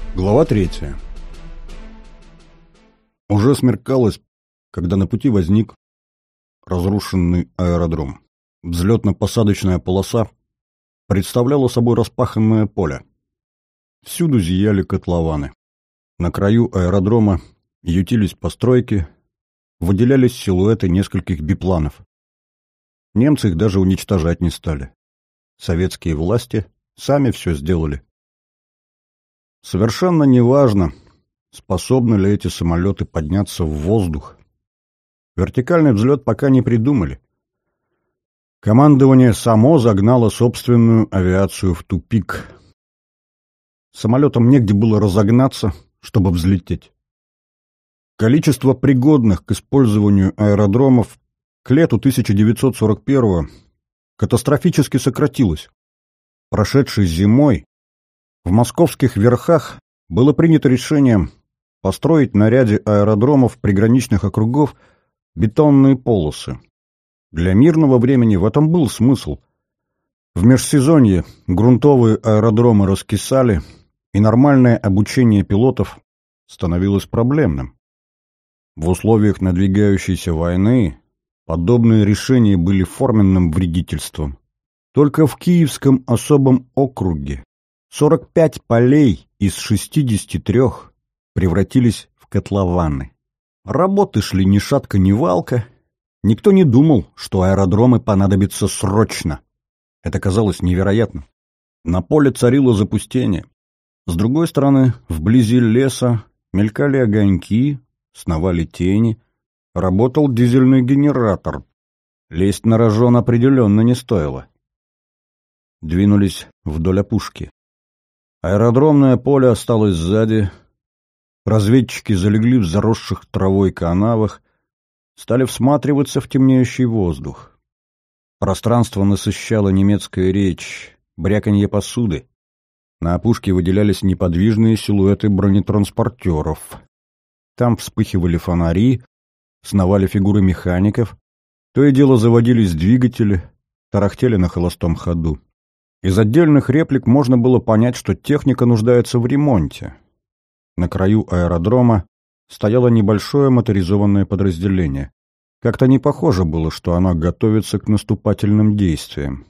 Глава 3. Уже смеркалось, когда на пути возник разрушенный аэродром. Взлетно-посадочная полоса представляла собой распаханное поле. Всюду зияли котлованы. На краю аэродрома ютились постройки, выделялись силуэты нескольких бипланов. Немцы их даже уничтожать не стали. Советские власти сами все сделали. Совершенно неважно, способны ли эти самолеты подняться в воздух. Вертикальный взлет пока не придумали. Командование само загнало собственную авиацию в тупик. Самолетам негде было разогнаться, чтобы взлететь. Количество пригодных к использованию аэродромов к лету 1941-го катастрофически сократилось. Прошедшей зимой в московских верхах было принято решение построить на ряде аэродромов приграничных округов бетонные полосы. Для мирного времени в этом был смысл. В межсезонье грунтовые аэродромы раскисали, и нормальное обучение пилотов становилось проблемным. В условиях надвигающейся войны подобные решения были форменным вредительством. Только в Киевском особом округе 45 полей из 63 превратились в котлованы. Работы шли ни шатка, ни валка. Никто не думал, что аэродромы понадобятся срочно. Это казалось невероятным. На поле царило запустение. С другой стороны, вблизи леса мелькали огоньки, сновали тени, работал дизельный генератор. Лезть на рожон определенно не стоило. Двинулись вдоль опушки. Аэродромное поле осталось сзади. Разведчики залегли в заросших травой канавах, стали всматриваться в темнеющий воздух. Пространство насыщала немецкая речь, бряканье посуды. На опушке выделялись неподвижные силуэты бронетранспортеров. Там вспыхивали фонари, сновали фигуры механиков, то и дело заводились двигатели, тарахтели на холостом ходу. Из отдельных реплик можно было понять, что техника нуждается в ремонте. На краю аэродрома стояло небольшое моторизованное подразделение. Как-то не похоже было, что оно готовится к наступательным действиям.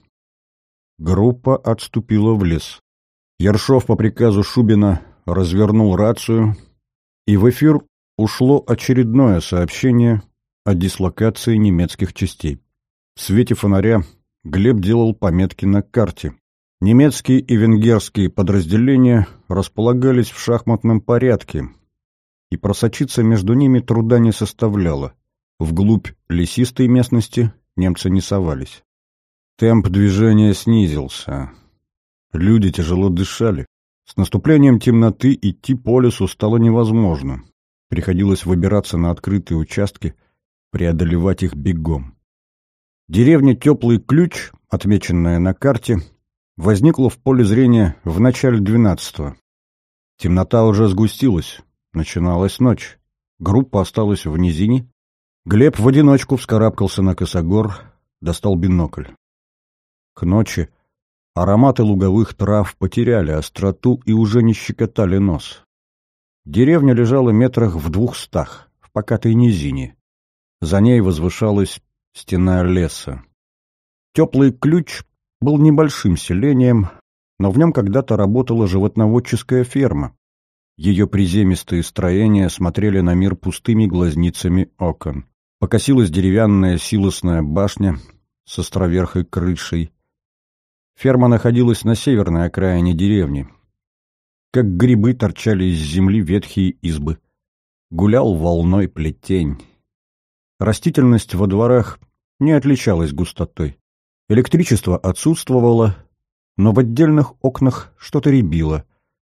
Группа отступила в лес. Ершов по приказу Шубина развернул рацию, и в эфир ушло очередное сообщение о дислокации немецких частей. В свете фонаря Глеб делал пометки на карте. Немецкие и венгерские подразделения располагались в шахматном порядке, и просочиться между ними труда не составляло. Вглубь лесистой местности немцы не совались. Темп движения снизился. Люди тяжело дышали. С наступлением темноты идти по лесу стало невозможно. Приходилось выбираться на открытые участки, преодолевать их бегом. Деревня Теплый Ключ, отмеченная на карте, возникла в поле зрения в начале 12-го. Темнота уже сгустилась, начиналась ночь. Группа осталась в низине. Глеб в одиночку вскарабкался на косогор, достал бинокль. К ночи ароматы луговых трав потеряли остроту и уже не щекотали нос. Деревня лежала метрах в 200, в покатой низине. За ней возвышалась стена леса. Теплый Ключ был небольшим селением, но в нем когда-то работала животноводческая ферма. Ее приземистые строения смотрели на мир пустыми глазницами окон. Покосилась деревянная силосная башня с островерхой крышей. Ферма находилась на северной окраине деревни. Как грибы торчали из земли ветхие избы. Гулял волной плетень. Растительность во дворах не отличалась густотой. Электричество отсутствовало, но в отдельных окнах что-то рябило.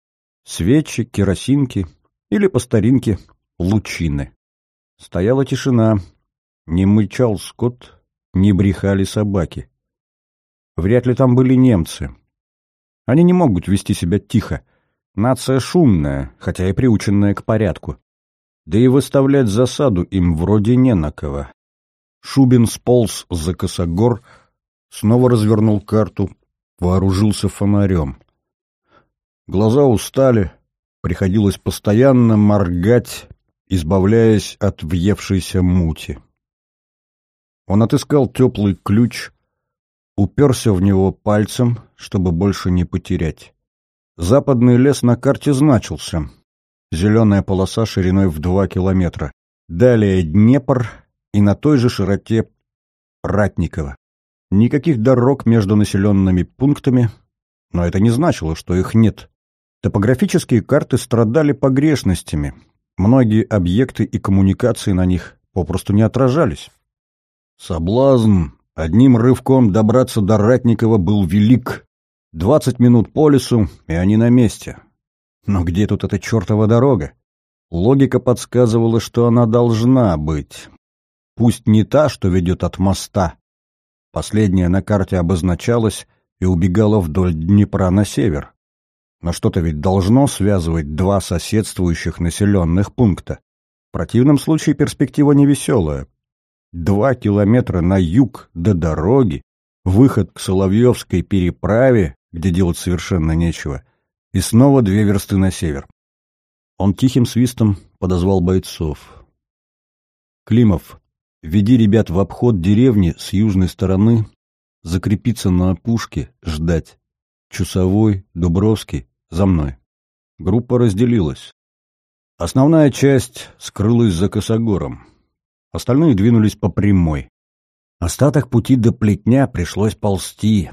Свечи, керосинки или, по старинке, лучины. Стояла тишина, не мычал скот, не брехали собаки. Вряд ли там были немцы. Они не могут вести себя тихо. Нация шумная, хотя и приученная к порядку. Да и выставлять засаду им вроде не на кого. Шубин сполз за косогор, снова развернул карту, вооружился фонарем. Глаза устали, Приходилось постоянно моргать, избавляясь от въевшейся мути. Он отыскал теплый ключ, уперся в него пальцем, чтобы больше не потерять. Западный лес на карте значился. Зеленая полоса шириной в 2 километра. Далее Днепр и на той же широте Ратниково. Никаких дорог между населенными пунктами, но это не значило, что их нет. Топографические карты страдали погрешностями. Многие объекты и коммуникации на них попросту не отражались. Соблазн одним рывком добраться до Ратникова был велик. 20 минут по лесу, и они на месте. Но где тут эта чертова дорога? Логика подсказывала, что она должна быть. Пусть не та, что ведет от моста. Последняя на карте обозначалась и убегала вдоль Днепра на север. Но что-то ведь должно связывать два соседствующих населенных пункта. В противном случае перспектива невеселая. 2 километра на юг до дороги, выход к Соловьевской переправе, где делать совершенно нечего, и снова 2 версты на север. Он тихим свистом подозвал бойцов. «Климов, веди ребят в обход деревни с южной стороны, закрепиться на опушке, ждать. Чусовой, Дубровский, за мной». Группа разделилась. Основная часть скрылась за косогором. Остальные двинулись по прямой. Остаток пути до Плетня пришлось ползти.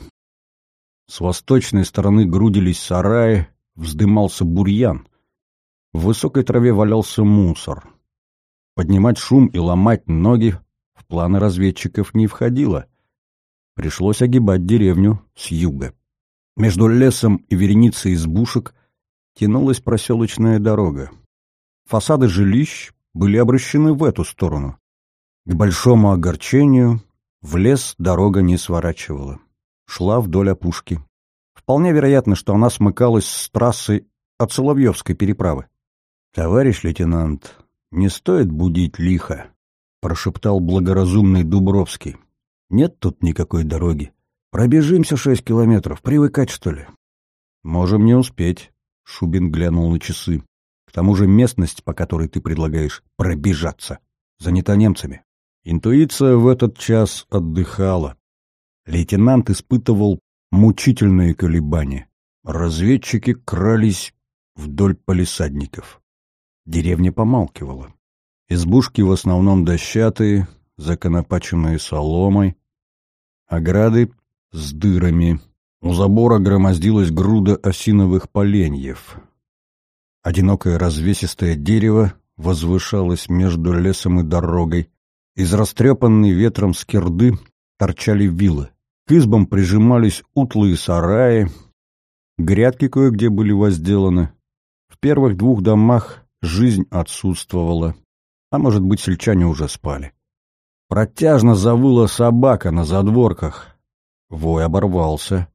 С восточной стороны грудились сараи, вздымался бурьян. В высокой траве валялся мусор. Поднимать шум и ломать ноги в планы разведчиков не входило. Пришлось огибать деревню с юга. Между лесом и вереницей избушек тянулась проселочная дорога. Фасады жилищ были обращены в эту сторону. К большому огорчению в лес дорога не сворачивала. Шла вдоль опушки. Вполне вероятно, что она смыкалась с трассой от Соловьевской переправы. «Товарищ лейтенант, не стоит будить лихо», — прошептал благоразумный Дубровский. «Нет тут никакой дороги. Пробежимся 6 километров. Привыкать, что ли?» «Можем не успеть», — Шубин глянул на часы. «К тому же местность, по которой ты предлагаешь пробежаться, занята немцами». Интуиция в этот час отдыхала. Лейтенант испытывал мучительные колебания. Разведчики крались вдоль палисадников. Деревня помалкивала. Избушки в основном дощатые, законопаченные соломой. Ограды с дырами. У забора громоздилась груда осиновых поленьев. Одинокое развесистое дерево возвышалось между лесом и дорогой. Из растрепанной ветром скирды торчали вилы. К избам прижимались утлые сараи. Грядки кое-где были возделаны. В первых 2 домах жизнь отсутствовала. А может быть, сельчане уже спали. Протяжно завыла собака на задворках. Вой оборвался.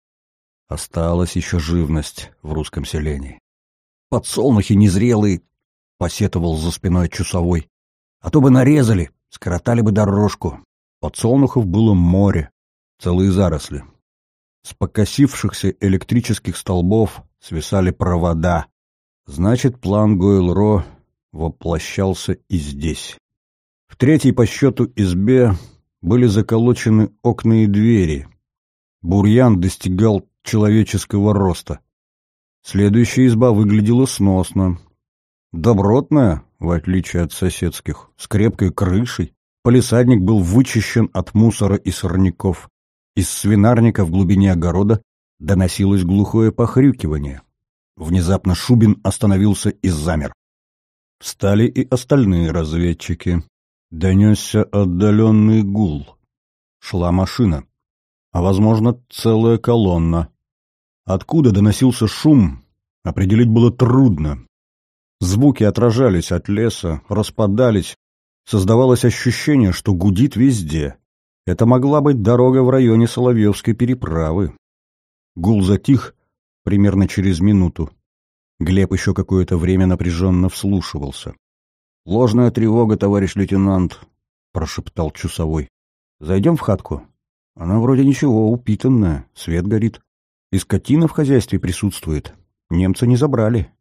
Осталась еще живность в русском селении. «Подсолнухи незрелые!» — посетовал за спиной Чусовой. «А то бы нарезали, скоротали бы дорожку». Подсолнухов было море, целые заросли. С покосившихся электрических столбов свисали провода. Значит, план Гойл-Ро воплощался и здесь. В 3-й по счету избе были заколочены окна и двери. Бурьян достигал человеческого роста. Следующая изба выглядела сносно. Добротная, в отличие от соседских, с крепкой крышей. Палисадник был вычищен от мусора и сорняков. Из свинарника в глубине огорода доносилось глухое похрюкивание. Внезапно Шубин остановился и замер. Встали и остальные разведчики. Донесся отдаленный гул. Шла машина. А, возможно, целая колонна. Откуда доносился шум, определить было трудно. Звуки отражались от леса, распадались. Создавалось ощущение, что гудит везде. Это могла быть дорога в районе Соловьевской переправы. Гул затих примерно через минуту. Глеб еще какое-то время напряженно вслушивался. «Ложная тревога, товарищ лейтенант», — прошептал Чусовой. «Зайдем в хатку? Она вроде ничего, упитанная, свет горит. И скотина в хозяйстве присутствует. Немцы не забрали.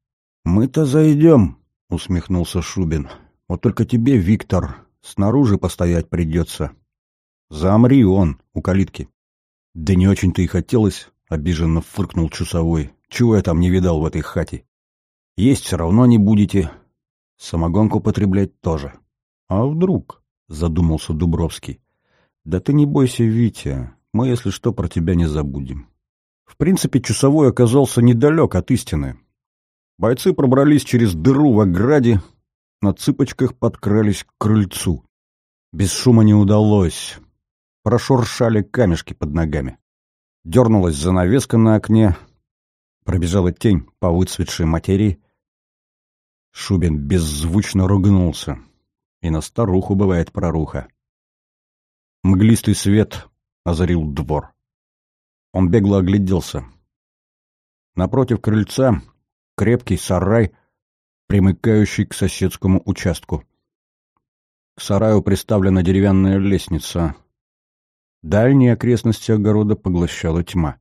«Мы-то зайдем», — усмехнулся Шубин. «Вот только тебе, Виктор, снаружи постоять придется. Замри он у калитки». «Да не очень-то и хотелось», — обиженно фыркнул часовой. «Чего я там не видал в этой хате? Есть все равно не будете. Самогонку потреблять тоже». «А вдруг?» — задумался Дубровский. «Да ты не бойся, Витя, мы, если что, про тебя не забудем». В принципе, часовой оказался недалек от истины. Бойцы пробрались через дыру в ограде, на цыпочках подкрались к крыльцу. Без шума не удалось. Прошуршали камешки под ногами. Дернулась занавеска на окне, пробежала тень по выцветшей материи. Шубин беззвучно ругнулся. И на старуху бывает проруха. Мглистый свет озарил двор. Он бегло огляделся. Напротив крыльца крепкий сарай, примыкающий к соседскому участку. К сараю приставлена деревянная лестница. Дальние окрестности огорода поглощала тьма.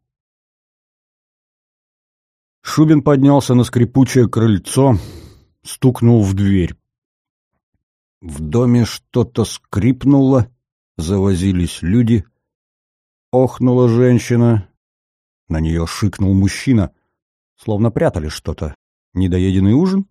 Шубин поднялся на скрипучее крыльцо, стукнул в дверь. В доме что-то скрипнуло, завозились люди. Охнула женщина. На нее шикнул мужчина. Словно прятали что-то. Недоеденный ужин?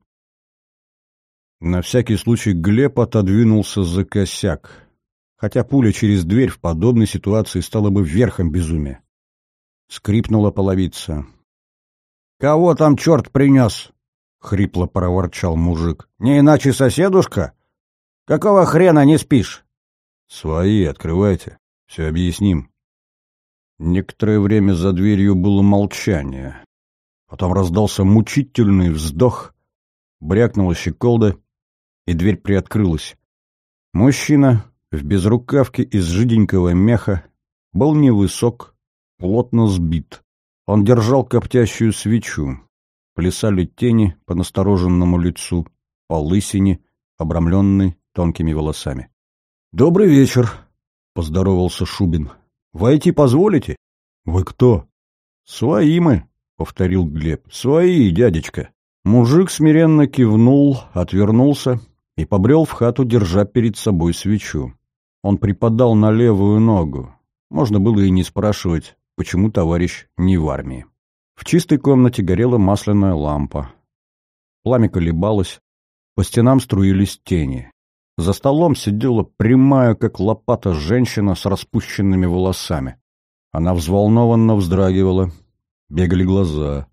На всякий случай Глеб отодвинулся за косяк. Хотя пуля через дверь в подобной ситуации стала бы верхом безумия. Скрипнула половица. «Кого там черт принес?» — хрипло проворчал мужик. «Не иначе соседушка? Какого хрена не спишь?» «Свои, открывайте. Все объясним». Некоторое время за дверью было молчание. Потом раздался мучительный вздох, брякнула щеколда, и дверь приоткрылась. Мужчина в безрукавке из жиденького меха был невысок, плотно сбит. Он держал коптящую свечу. Плясали тени по настороженному лицу, по лысине, обрамленной тонкими волосами. «Добрый вечер», — поздоровался Шубин. «Войти позволите?» «Вы кто?» «Свои мы», — повторил Глеб. «Свои, дядечка». Мужик смиренно кивнул, отвернулся и побрел в хату, держа перед собой свечу. Он припадал на левую ногу. Можно было и не спрашивать, почему товарищ не в армии. В чистой комнате горела масляная лампа. Пламя колебалось, по стенам струились тени. За столом сидела прямая, как лопата, женщина с распущенными волосами. Она взволнованно вздрагивала, бегали глаза.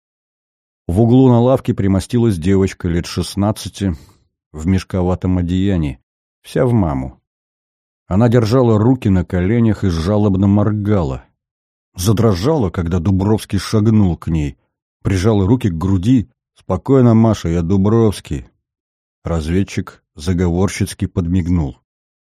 В углу на лавке примостилась девочка лет 16 в мешковатом одеянии, вся в маму. Она держала руки на коленях и жалобно моргала. Задрожала, когда Дубровский шагнул к ней, прижала руки к груди. «Спокойно, Маша, я Дубровский». Разведчик заговорщицки подмигнул.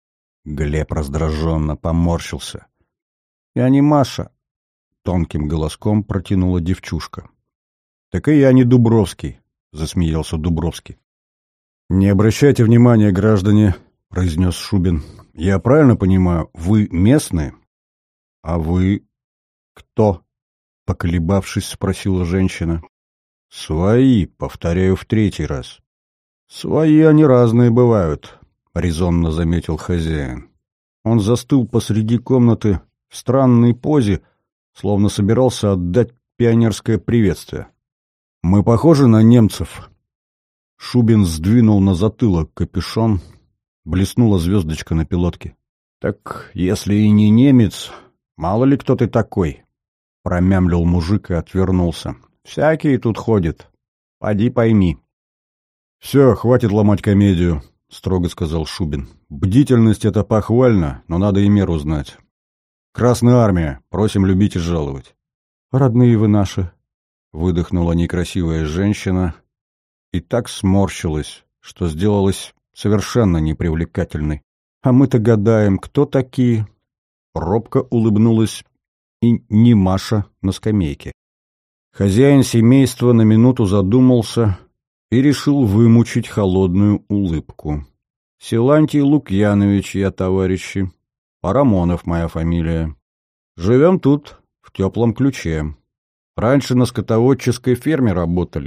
Глеб раздраженно поморщился. «Я не Маша», — тонким голоском протянула девчушка. «Так и я не Дубровский», — засмеялся Дубровский. «Не обращайте внимания, граждане», — произнес Шубин. «Я правильно понимаю, вы местные?» «А вы кто?» — поколебавшись, спросила женщина. «Свои, повторяю в третий раз». «Свои они разные бывают», — резонно заметил хозяин. Он застыл посреди комнаты в странной позе, словно собирался отдать пионерское приветствие. «Мы похожи на немцев?» Шубин сдвинул на затылок капюшон, блеснула звездочка на пилотке. «Так если и не немец, мало ли кто ты такой?» Промямлил мужик и отвернулся. «Всякие тут ходят. Поди пойми». «Все, хватит ломать комедию», — строго сказал Шубин. «Бдительность — это похвально, но надо и меру знать. Красная армия, просим любить и жаловать». «Родные вы наши», — выдохнула некрасивая женщина и так сморщилась, что сделалась совершенно непривлекательной. «А мы-то гадаем, кто такие?» Робко улыбнулась и не Маша на скамейке. Хозяин семейства на минуту задумался и решил вымучить холодную улыбку. «Силантий Лукьянович я, товарищи. Парамонов моя фамилия. Живем тут, в теплом ключе. Раньше на скотоводческой ферме работали. В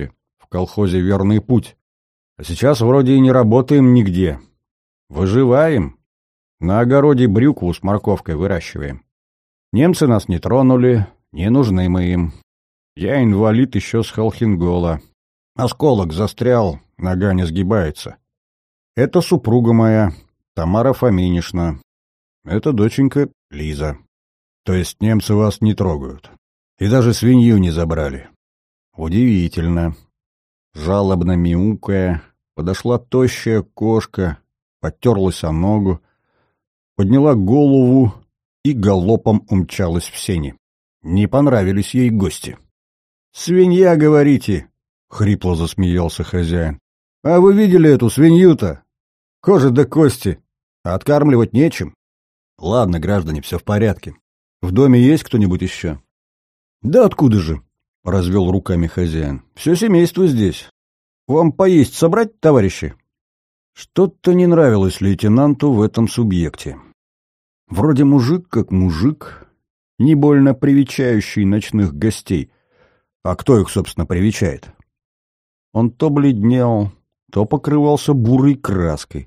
колхозе «Верный путь». А сейчас вроде и не работаем нигде. Выживаем. На огороде брюкву с морковкой выращиваем. Немцы нас не тронули, не нужны мы им. Я инвалид еще с Холхенгола. Осколок застрял, нога не сгибается. Это супруга моя, Тамара Фоминишна. Это доченька Лиза. То есть немцы вас не трогают. И даже свинью не забрали. Удивительно. Жалобно мяукая, подошла тощая кошка, потерлась о ногу, подняла голову и галопом умчалась в сени. Не понравились ей гости. «Свинья, говорите?» — хрипло засмеялся хозяин. «А вы видели эту свинью-то? Кожа до кости. А откармливать нечем. Ладно, граждане, все в порядке. В доме есть кто-нибудь еще?» «Да откуда же?» — развел руками хозяин. «Все семейство здесь. Вам поесть собрать, товарищи?» Что-то не нравилось лейтенанту в этом субъекте. Вроде мужик как мужик, не больно привечающий ночных гостей. А кто их, собственно, привечает? Он то бледнел, то покрывался бурой краской.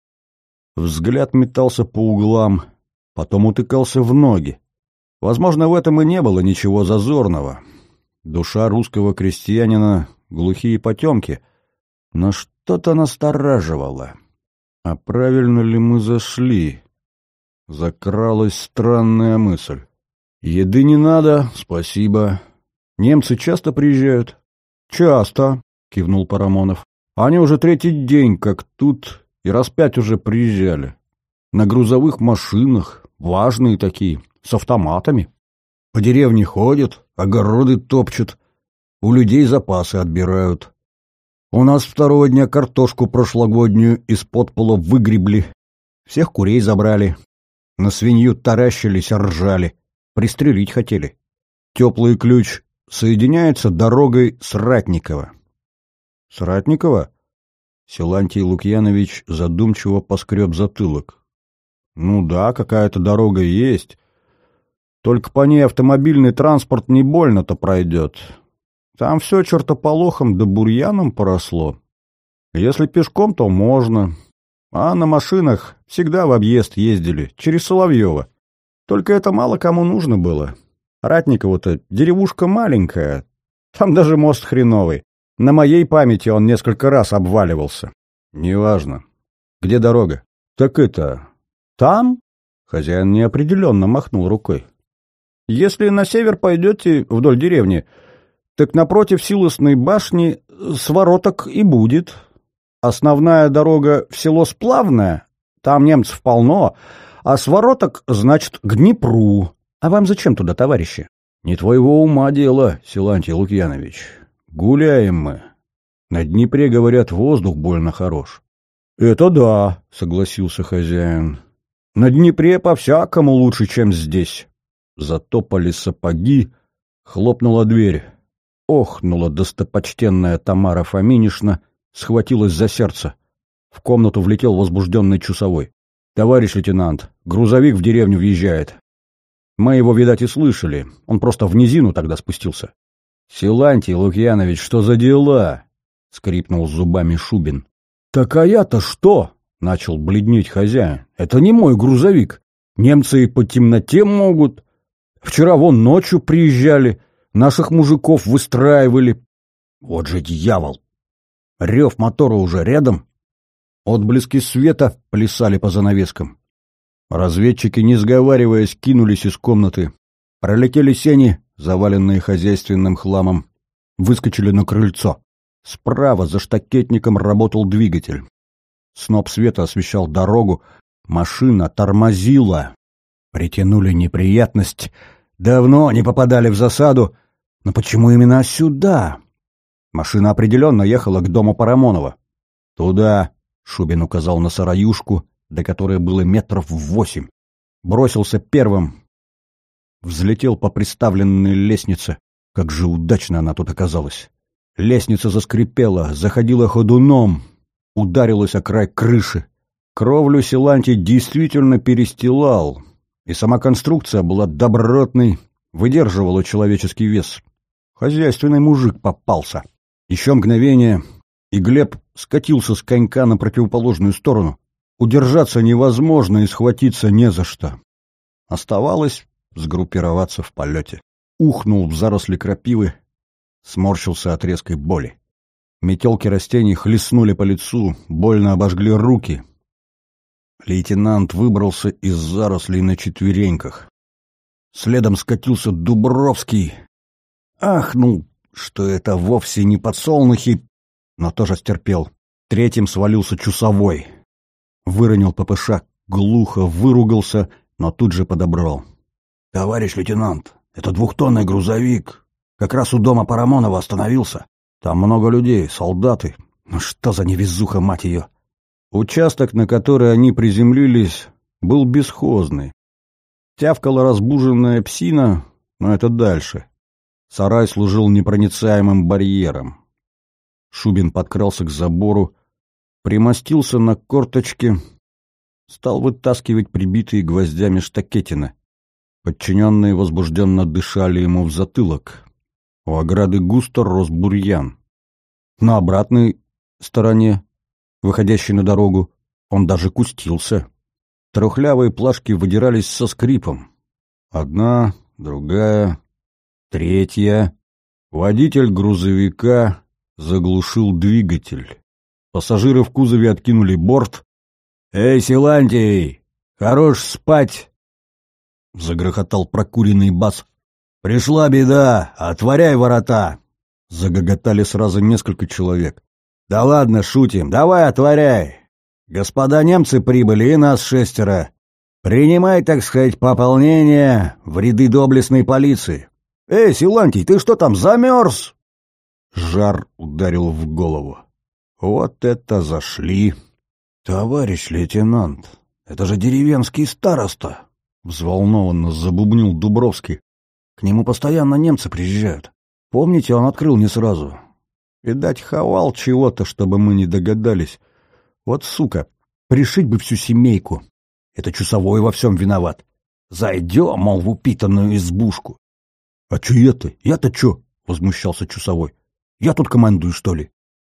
Взгляд метался по углам, потом утыкался в ноги. Возможно, в этом и не было ничего зазорного. Душа русского крестьянина — глухие потемки, но что-то настораживало. А правильно ли мы зашли? Закралась странная мысль. «Еды не надо, спасибо. Немцы часто приезжают?» «Часто», — кивнул Парамонов. «Они уже третий день как тут и раз 5 уже приезжали. На грузовых машинах, важные такие, с автоматами. По деревне ходят, огороды топчут, у людей запасы отбирают. У нас 2-го дня картошку прошлогоднюю из-под пола выгребли, всех курей забрали, на свинью таращились, ржали, пристрелить хотели. Теплый ключ соединяется дорогой с Ратникова». «С Ратникова?» Силантий Лукьянович задумчиво поскреб затылок. «Ну да, какая-то дорога есть. Только по ней автомобильный транспорт не больно-то пройдет. Там все чертополохом да бурьяном поросло. Если пешком, то можно. А на машинах всегда в объезд ездили, через Соловьево. Только это мало кому нужно было. Ратниково-то деревушка маленькая, там даже мост хреновый. На моей памяти он несколько раз обваливался». «Неважно. Где дорога?» «Так это... там?» Хозяин неопределенно махнул рукой. «Если на север пойдете вдоль деревни, так напротив Силосной башни свороток и будет. Основная дорога в село Сплавное, там немцев полно, а свороток, значит, к Днепру. А вам зачем туда, товарищи?» «Не твоего ума дело, Силантий Лукьянович. Гуляем мы. На Днепре, говорят, воздух больно хорош». «Это да», — согласился хозяин. «На Днепре по-всякому лучше, чем здесь». Затопали сапоги, хлопнула дверь. Охнула достопочтенная Тамара Фоминишна, схватилась за сердце. В комнату влетел возбужденный часовой. «Товарищ лейтенант, грузовик в деревню въезжает. Мы его, видать, и слышали. Он просто в низину тогда спустился». «Силантий Лукьянович, что за дела?» — скрипнул зубами Шубин. «Так а я-то что?» — начал бледнеть хозяин. «Это не мой грузовик. Немцы и по темноте могут. Вчера вон ночью приезжали, наших мужиков выстраивали. Вот же дьявол! Рев мотора уже рядом. Отблески света плясали по занавескам. Разведчики, не сговариваясь, кинулись из комнаты. Пролетели сени, заваленные хозяйственным хламом. Выскочили на крыльцо. Справа за штакетником работал двигатель. Сноп света освещал дорогу. Машина тормозила. Притянули неприятность. Давно не попадали в засаду. Но почему именно сюда? Машина определенно ехала к дому Парамонова. «Туда», — Шубин указал на сараюшку, до которой было 8 метров. Бросился первым. Взлетел по приставленной лестнице. Как же удачно она тут оказалась. Лестница заскрипела, заходила ходуном, ударилась о край крыши. Кровлю Силантий действительно перестилал, и сама конструкция была добротной, выдерживала человеческий вес. Хозяйственный мужик попался. Еще мгновение, и Глеб скатился с конька на противоположную сторону. Удержаться невозможно и схватиться не за что. Оставалось сгруппироваться в полете. Ухнул в заросли крапивы, сморщился от резкой боли. Метелки растений хлестнули по лицу, больно обожгли руки. Лейтенант выбрался из зарослей на четвереньках. Следом скатился Дубровский. Ахнул, что это вовсе не подсолнухи, но тоже стерпел. Третьим свалился часовой. Выронил ППШ, глухо выругался, но тут же подобрал. «Товарищ лейтенант, это 2-тонный грузовик. Как раз у дома Парамонова остановился. Там много людей, солдаты. Ну что за невезуха, мать ее!» Участок, на который они приземлились, был бесхозный. Тявкала разбуженная псина, но это дальше. Сарай служил непроницаемым барьером. Шубин подкрался к забору, примостился на корточки, стал вытаскивать прибитые гвоздями штакетины. Подчиненные возбужденно дышали ему в затылок. У ограды густо рос бурьян. На обратной стороне, выходящей на дорогу, он даже кустился. Трухлявые плашки выдирались со скрипом. Одна, другая, третья. Водитель грузовика заглушил двигатель. Пассажиры в кузове откинули борт. «Эй, Силантий, хорош спать!» — загрохотал прокуренный бас. «Пришла беда! Отворяй ворота!» Загоготали сразу несколько человек. «Да ладно, шутим, давай отворяй! Господа немцы прибыли, и нас 6. Принимай, так сказать, пополнение в ряды доблестной полиции. Эй, Силантий, ты что там, замерз?» Жар ударил в голову. Вот это зашли! «Товарищ лейтенант, это же деревенский староста!» — взволнованно забубнил Дубровский. «К нему постоянно немцы приезжают. Помните, он открыл не сразу. Видать, ховал чего-то, чтобы мы не догадались. Вот сука, пришить бы всю семейку. Это часовой во всем виноват. Зайдем, мол, в упитанную избушку». «А че это? Я-то че?» — возмущался часовой. «Я тут командую, что ли?»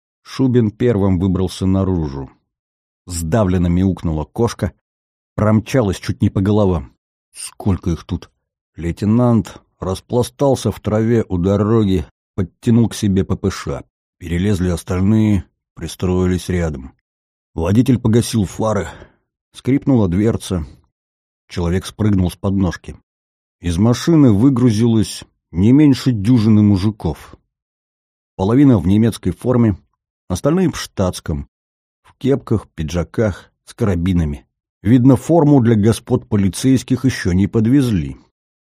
Шубин первым выбрался наружу. Сдавленно мяукнула кошка, промчалась чуть не по головам. Сколько их тут? Лейтенант распластался в траве у дороги, подтянул к себе ППШ. Перелезли остальные, пристроились рядом. Водитель погасил фары, скрипнула дверца. Человек спрыгнул с подножки. Из машины выгрузилось не меньше дюжины мужиков. Половина в немецкой форме, остальные в штатском, в кепках, пиджаках, с карабинами. Видно, форму для господ полицейских еще не подвезли.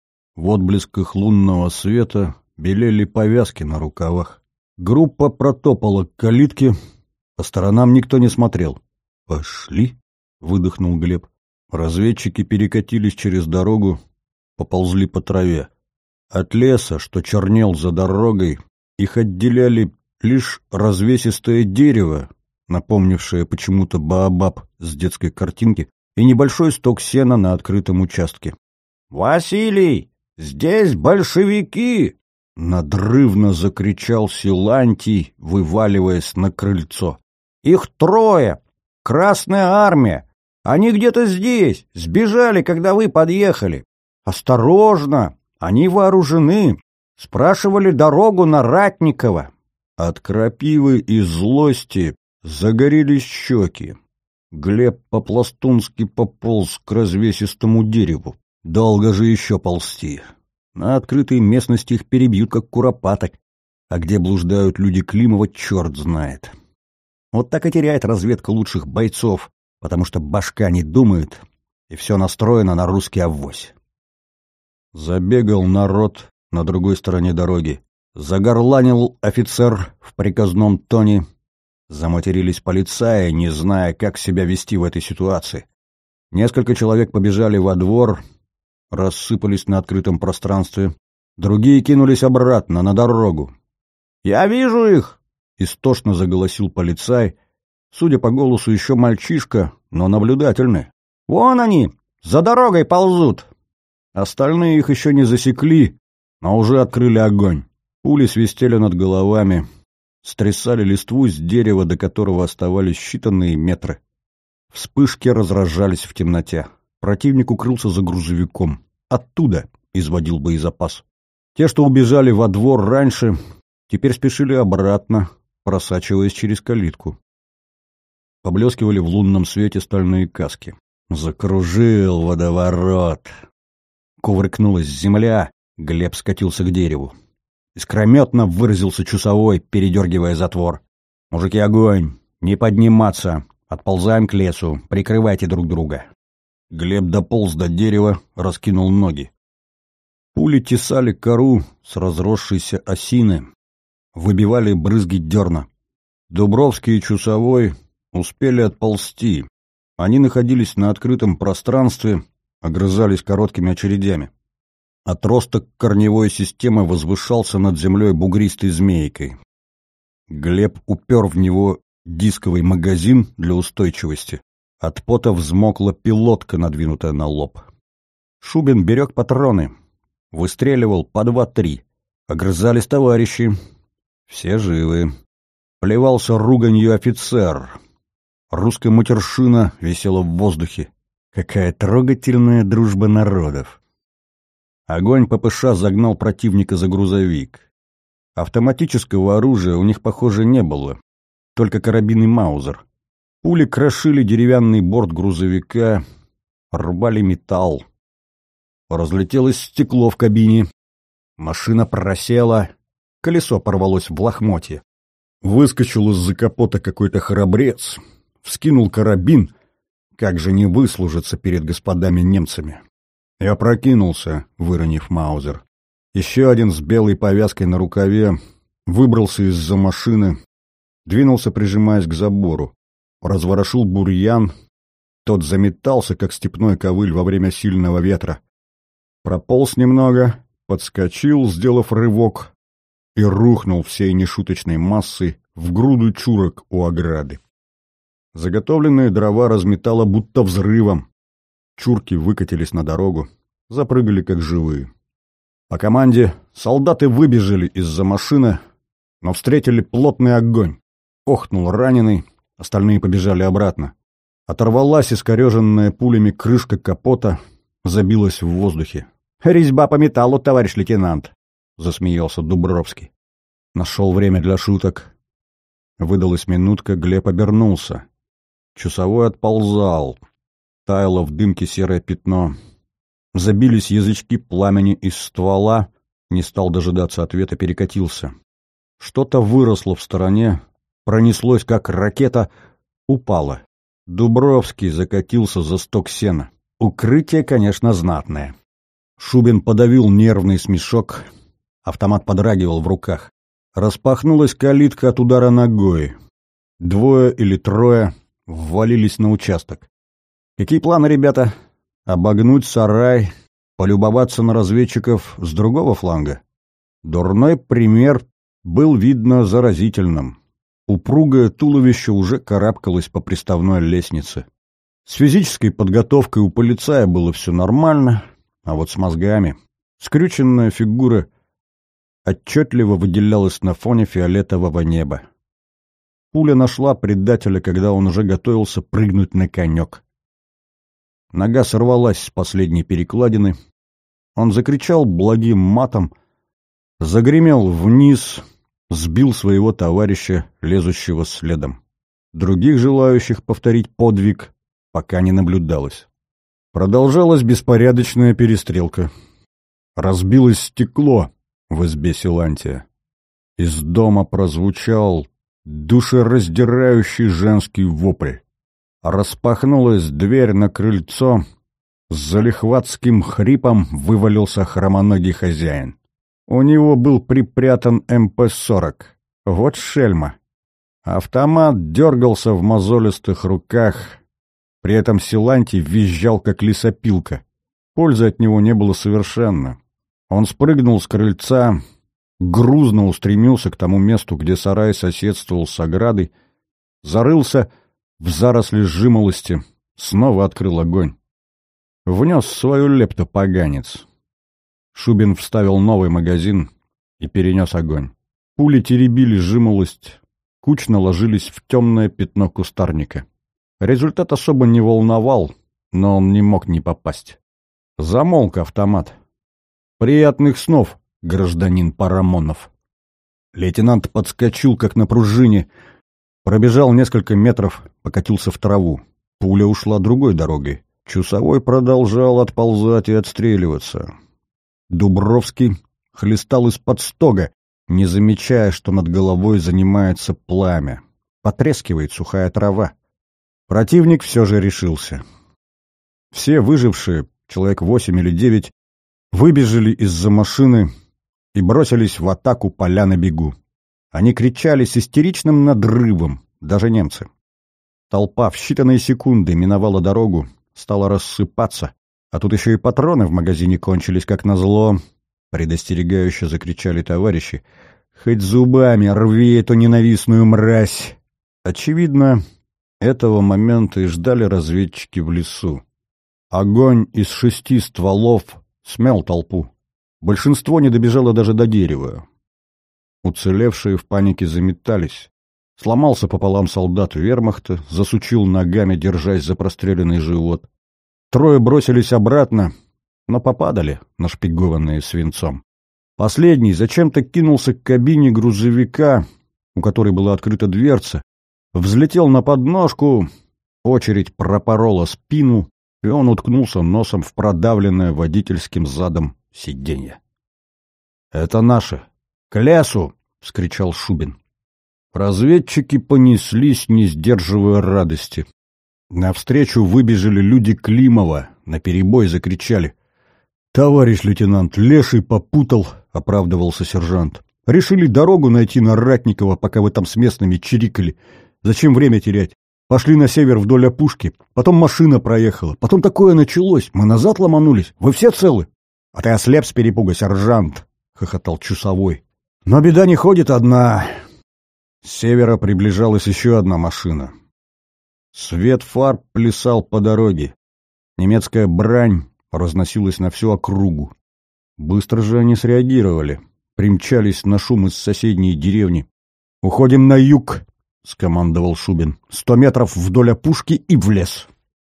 В отблесках лунного света белели повязки на рукавах. Группа протопала к калитке, по сторонам никто не смотрел. «Пошли», — выдохнул Глеб. Разведчики перекатились через дорогу, поползли по траве. От леса, что чернел за дорогой, их отделяли лишь развесистое дерево, напомнившее почему-то баобаб с детской картинки, и небольшой сток сена на открытом участке. «Василий, здесь большевики!» — надрывно закричал Силантий, вываливаясь на крыльцо. «Их 3! Красная армия! Они где-то здесь! Сбежали, когда вы подъехали! Осторожно! Они вооружены! Спрашивали дорогу на Ратникова!» От крапивы и злости загорелись щеки. Глеб по-пластунски пополз к развесистому дереву. Долго же еще ползти. На открытой местности их перебьют, как куропаток. А где блуждают люди Климова, черт знает. Вот так и теряет разведка лучших бойцов, потому что башка не думает, и все настроено на русский авось. Забегал народ на другой стороне дороги. Загорланил офицер в приказном тоне. Заматерились полицаи, не зная, как себя вести в этой ситуации. Несколько человек побежали во двор, рассыпались на открытом пространстве. Другие кинулись обратно, на дорогу. «Я вижу их!» — истошно заголосил полицай. Судя по голосу, еще мальчишка, но наблюдательный. «Вон они! За дорогой ползут!» Остальные их еще не засекли, но уже открыли огонь. Пули свистели над головами. стрясали листву с дерева, до которого оставались считанные метры. Вспышки разражались в темноте. Противник укрылся за грузовиком. Оттуда изводил боезапас. Те, что убежали во двор раньше, теперь спешили обратно, просачиваясь через калитку. Поблескивали в лунном свете стальные каски. Закружил водоворот. Кувыркнулась земля, Глеб скатился к дереву. Искрометно выразился часовой, передергивая затвор. «Мужики, огонь! Не подниматься! Отползаем к лесу, прикрывайте друг друга!» Глеб дополз до дерева, раскинул ноги. Пули тесали кору с разросшейся осины, выбивали брызги дерна. Дубровский и часовой успели отползти. Они находились на открытом пространстве, огрызались короткими очередями. Отросток корневой системы возвышался над землей бугристой змейкой. Глеб упер в него дисковый магазин для устойчивости. От пота взмокла пилотка, надвинутая на лоб. Шубин берег патроны. Выстреливал по 2-3. Огрызались товарищи. Все живы. Плевался руганью офицер. Русская матершина висела в воздухе. Какая трогательная дружба народов. Огонь ППШ загнал противника за грузовик. Автоматического оружия у них, похоже, не было. Только карабин и маузер. Пули крошили деревянный борт грузовика, рвали металл. Разлетелось стекло в кабине. Машина просела, колесо порвалось в лохмотье. Выскочил из-за капота какой-то храбрец, вскинул карабин, как же не выслужиться перед господами немцами. И опрокинулся, выронив маузер. Еще один с белой повязкой на рукаве выбрался из-за машины, двинулся, прижимаясь к забору. Разворошил бурьян, тот заметался, как степной ковыль во время сильного ветра. Прополз немного, подскочил, сделав рывок, и рухнул всей нешуточной массой в груду чурок у ограды. Заготовленные дрова разметало будто взрывом. Чурки выкатились на дорогу, запрыгали как живые. По команде солдаты выбежали из-за машины, но встретили плотный огонь. Охнул раненый, остальные побежали обратно. Оторвалась искореженная пулями крышка капота, забилась в воздухе. «Резьба по металлу, товарищ лейтенант!» — засмеялся Дубровский. Нашел время для шуток. Выдалась минутка, Глеб обернулся. Часовой отползал. Таяло в дымке серое пятно. Забились язычки пламени из ствола. Не стал дожидаться ответа, перекатился. Что-то выросло в стороне, пронеслось, как ракета, упало. Дубровский закатился за сток сена. Укрытие, конечно, знатное. Шубин подавил нервный смешок. Автомат подрагивал в руках. Распахнулась калитка от удара ногой. 2 или 3 ввалились на участок. Какие планы, ребята? Обогнуть сарай, полюбоваться на разведчиков с другого фланга? Дурной пример был, видно, заразительным. Упругое туловище уже карабкалось по приставной лестнице. С физической подготовкой у полицая было все нормально, а вот с мозгами. Скрюченная фигура отчетливо выделялась на фоне фиолетового неба. Пуля нашла предателя, когда он уже готовился прыгнуть на конек. Нога сорвалась с последней перекладины. Он закричал благим матом, загремел вниз, сбил своего товарища, лезущего следом. Других желающих повторить подвиг пока не наблюдалось. Продолжалась беспорядочная перестрелка. Разбилось стекло в избе Силантия. Из дома прозвучал душераздирающий женский вопль. Распахнулась дверь на крыльцо, с залихватским хрипом вывалился хромоногий хозяин. У него был припрятан МП-40. Вот шельма. Автомат дергался в мозолистых руках. При этом Силантий визжал, как лесопилка. Пользы от него не было совершенно. Он спрыгнул с крыльца, грузно устремился к тому месту, где сарай соседствовал с оградой, зарылся в заросли жимолости, снова открыл огонь. Внес свою лепту поганец. Шубин вставил новый магазин и перенес огонь. Пули теребили жимолость, кучно ложились в темное пятно кустарника. Результат особо не волновал, но он не мог не попасть. Замолк автомат. «Приятных снов, гражданин Парамонов!» Лейтенант подскочил, как на пружине, пробежал несколько метров, покатился в траву. Пуля ушла другой дорогой. Часовой продолжал отползать и отстреливаться. Дубровский хлестал из-под стога, не замечая, что над головой занимается пламя. Потрескивает сухая трава. Противник все же решился. Все выжившие, человек 8 или 9, выбежали из-за машины и бросились в атаку поля на бегу. Они кричали с истеричным надрывом, даже немцы. Толпа в считанные секунды миновала дорогу, стала рассыпаться, а тут еще и патроны в магазине кончились, как назло. Предостерегающе закричали товарищи: «Хоть зубами рви эту ненавистную мразь!» Очевидно, этого момента и ждали разведчики в лесу. Огонь из 6 стволов смял толпу. Большинство не добежало даже до дерева. Уцелевшие в панике заметались. Сломался пополам солдат вермахта, засучил ногами, держась за простреленный живот. 3 бросились обратно, но попадали, нашпигованные свинцом. Последний зачем-то кинулся к кабине грузовика, у которой была открыта дверца, взлетел на подножку, очередь пропорола спину, и он уткнулся носом в продавленное водительским задом сиденье. «Это наши! К лесу!» — вскричал Шубин. Разведчики понеслись, не сдерживая радости. Навстречу выбежали люди Климова, наперебой закричали: «Товарищ лейтенант, леший попутал!» — оправдывался сержант. «Решили дорогу найти на Ратникова, пока вы там с местными чирикали. Зачем время терять? Пошли на север вдоль опушки, потом машина проехала, потом такое началось, мы назад ломанулись. Вы все целы?» «А ты ослеп с перепуга, сержант!» — хохотал часовой. «Но беда не ходит одна!» С севера приближалась еще одна машина. Свет фар плясал по дороге. Немецкая брань разносилась на всю округу. Быстро же они среагировали. Примчались на шум из соседней деревни. «Уходим на юг!» — скомандовал Шубин. 100 метров вдоль опушки и в лес.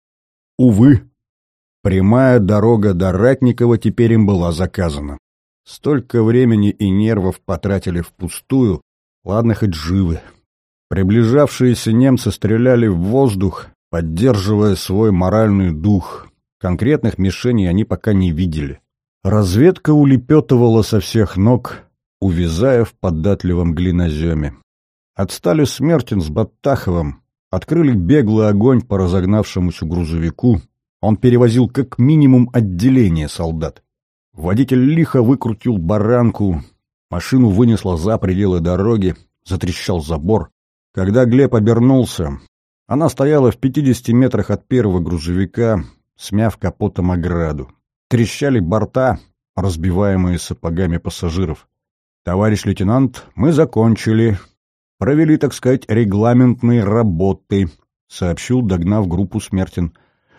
Увы, прямая дорога до Ратникова теперь им была заказана. Столько времени и нервов потратили впустую, ладно, хоть живы. Приближавшиеся немцы стреляли в воздух, поддерживая свой моральный дух. Конкретных мишеней они пока не видели. Разведка улепетывала со всех ног, увязая в податливом глиноземе. Отстали Смертин с Баттаховым, открыли беглый огонь по разогнавшемуся грузовику. Он перевозил как минимум отделение солдат. Водитель лихо выкрутил баранку, машину вынесло за пределы дороги, затрещал забор. Когда Глеб обернулся, она стояла в 50 метрах от первого грузовика, смяв капотом ограду. Трещали борта, разбиваемые сапогами пассажиров. «Товарищ лейтенант, мы закончили. Провели, так сказать, регламентные работы», — сообщил, догнав группу Смертин.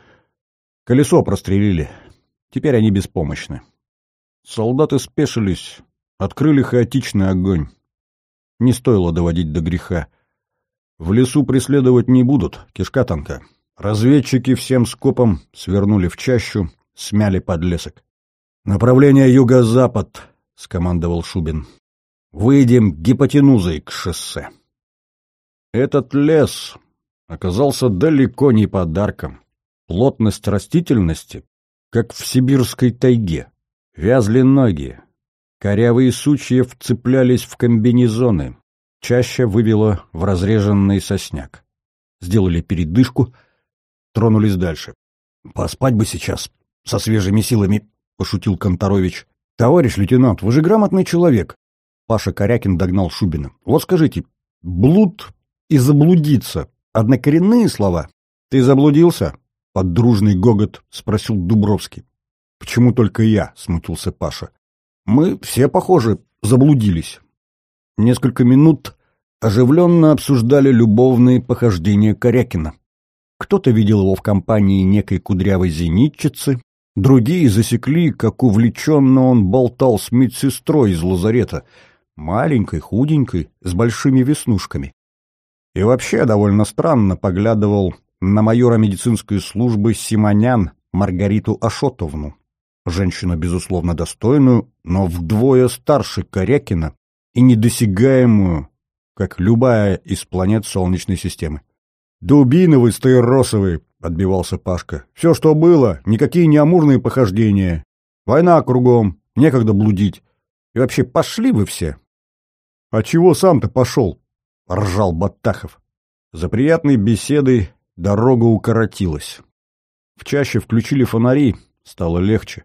«Колесо прострелили. Теперь они беспомощны». Солдаты спешились, открыли хаотичный огонь. Не стоило доводить до греха. В лесу преследовать не будут, кишка тонка. Разведчики всем скопом свернули в чащу, смяли подлесок. «Направление юго-запад», — скомандовал Шубин. «Выйдем гипотенузой к шоссе». Этот лес оказался далеко не подарком. Плотность растительности, как в сибирской тайге. Вязли ноги. Корявые сучья вцеплялись в комбинезоны. Чаща вывела в разреженный сосняк. Сделали передышку, тронулись дальше. «Поспать бы сейчас, со свежими силами», — пошутил Конторович. «Товарищ лейтенант, вы же грамотный человек». Паша Корякин догнал Шубина. «Вот скажите, блуд и заблудиться — однокоренные слова?» «Ты заблудился?» — под дружный гогот спросил Дубровский. «Почему только я?» — смутился Паша. «Мы все, похоже, заблудились». Несколько минут оживленно обсуждали любовные похождения Корякина. Кто-то видел его в компании некой кудрявой зенитчицы, другие засекли, как увлеченно он болтал с медсестрой из лазарета. маленькой, худенькой, с большими веснушками. И вообще довольно странно поглядывал на майора медицинской службы Симонян Маргариту Ашотовну. Женщину, безусловно, достойную, но вдвое старше Корякина и недосягаемую, как любая из планет Солнечной системы. «Дубиновый, стаиросовый!» — отбивался Пашка. «Все, что было, никакие не амурные похождения. Война кругом, некогда блудить. И вообще, пошли вы все!» «А чего сам-то пошел?» — ржал Баттахов. За приятной беседой дорога укоротилась. В чаще включили фонари, стало легче.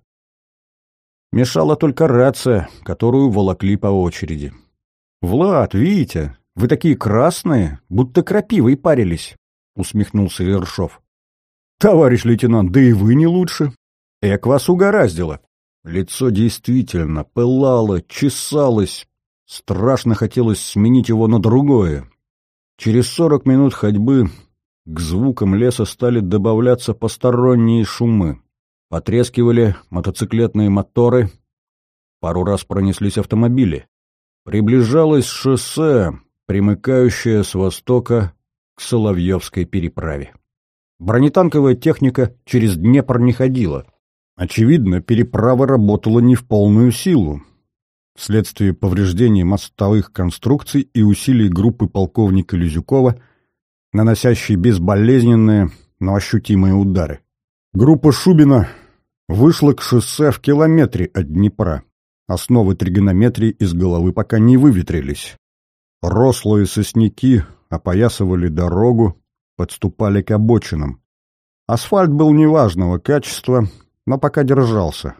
Мешала только рация, которую волокли по очереди. «Влад, Витя, вы такие красные, будто крапивой парились», — усмехнулся Ершов. «Товарищ лейтенант, да и вы не лучше. Эк вас угораздило». Лицо действительно пылало, чесалось. Страшно хотелось сменить его на другое. Через 40 минут ходьбы к звукам леса стали добавляться посторонние шумы. Потрескивали мотоциклетные моторы. Пару раз пронеслись автомобили. Приближалось шоссе, примыкающее с востока к Соловьевской переправе. Бронетанковая техника через Днепр не ходила. Очевидно, переправа работала не в полную силу. Вследствие повреждений мостовых конструкций и усилий группы полковника Лизюкова, наносящей безболезненные, но ощутимые удары. Группа Шубина вышла к шоссе в километре от Днепра. Основы тригонометрии из головы пока не выветрились. Рослые сосняки опоясывали дорогу, подступали к обочинам. Асфальт был неважного качества, но пока держался.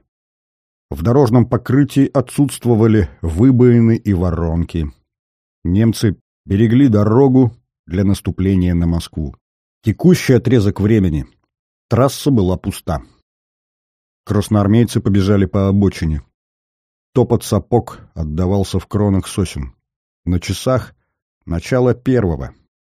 В дорожном покрытии отсутствовали выбоины и воронки. Немцы берегли дорогу для наступления на Москву. Текущий отрезок времени. Трасса была пуста. Красноармейцы побежали по обочине. Топот сапог отдавался в кронах сосен. На часах начало 1:00.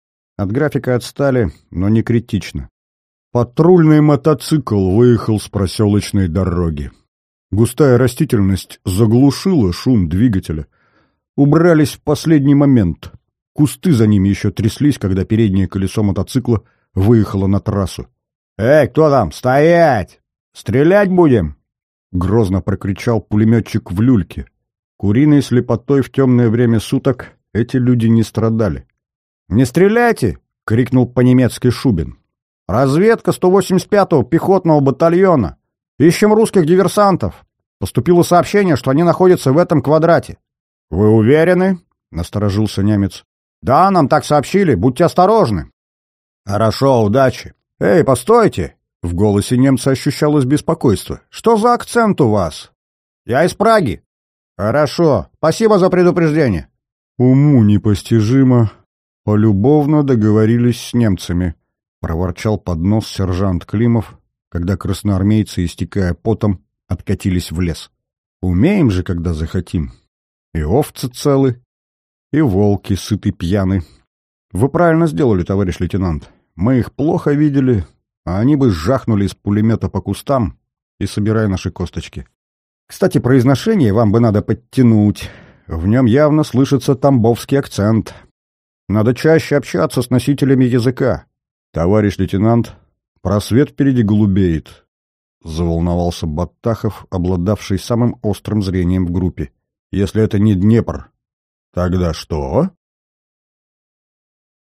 От графика отстали, но не критично. Патрульный мотоцикл выехал с проселочной дороги. Густая растительность заглушила шум двигателя. Убрались в последний момент. Кусты за ними еще тряслись, когда переднее колесо мотоцикла выехало на трассу. «Эй, кто там? Стоять! Стрелять будем!» — грозно прокричал пулеметчик в люльке. Куриной слепотой в темное время суток эти люди не страдали. «Не стреляйте!» — крикнул по-немецки Шубин. «Разведка 185-го пехотного батальона. Ищем русских диверсантов. Поступило сообщение, что они находятся в этом квадрате». «Вы уверены?» — насторожился немец. «Да, нам так сообщили. Будьте осторожны». «Хорошо, удачи». «Эй, постойте!» — в голосе немца ощущалось беспокойство. «Что за акцент у вас?» «Я из Праги». «Хорошо. Спасибо за предупреждение». «Уму непостижимо. Полюбовно договорились с немцами», — проворчал под нос сержант Климов, когда красноармейцы, истекая потом, откатились в лес. «Умеем же, когда захотим. И овцы целы, и волки сыты пьяны. Вы правильно сделали, товарищ лейтенант. Мы их плохо видели, а они бы жахнули из пулемета по кустам и собирая наши косточки. Кстати, произношение вам бы надо подтянуть. В нем явно слышится тамбовский акцент. Надо чаще общаться с носителями языка. Товарищ лейтенант, просвет впереди голубеет», — заволновался Баттахов, обладавший самым острым зрением в группе. «Если это не Днепр». «Тогда что?»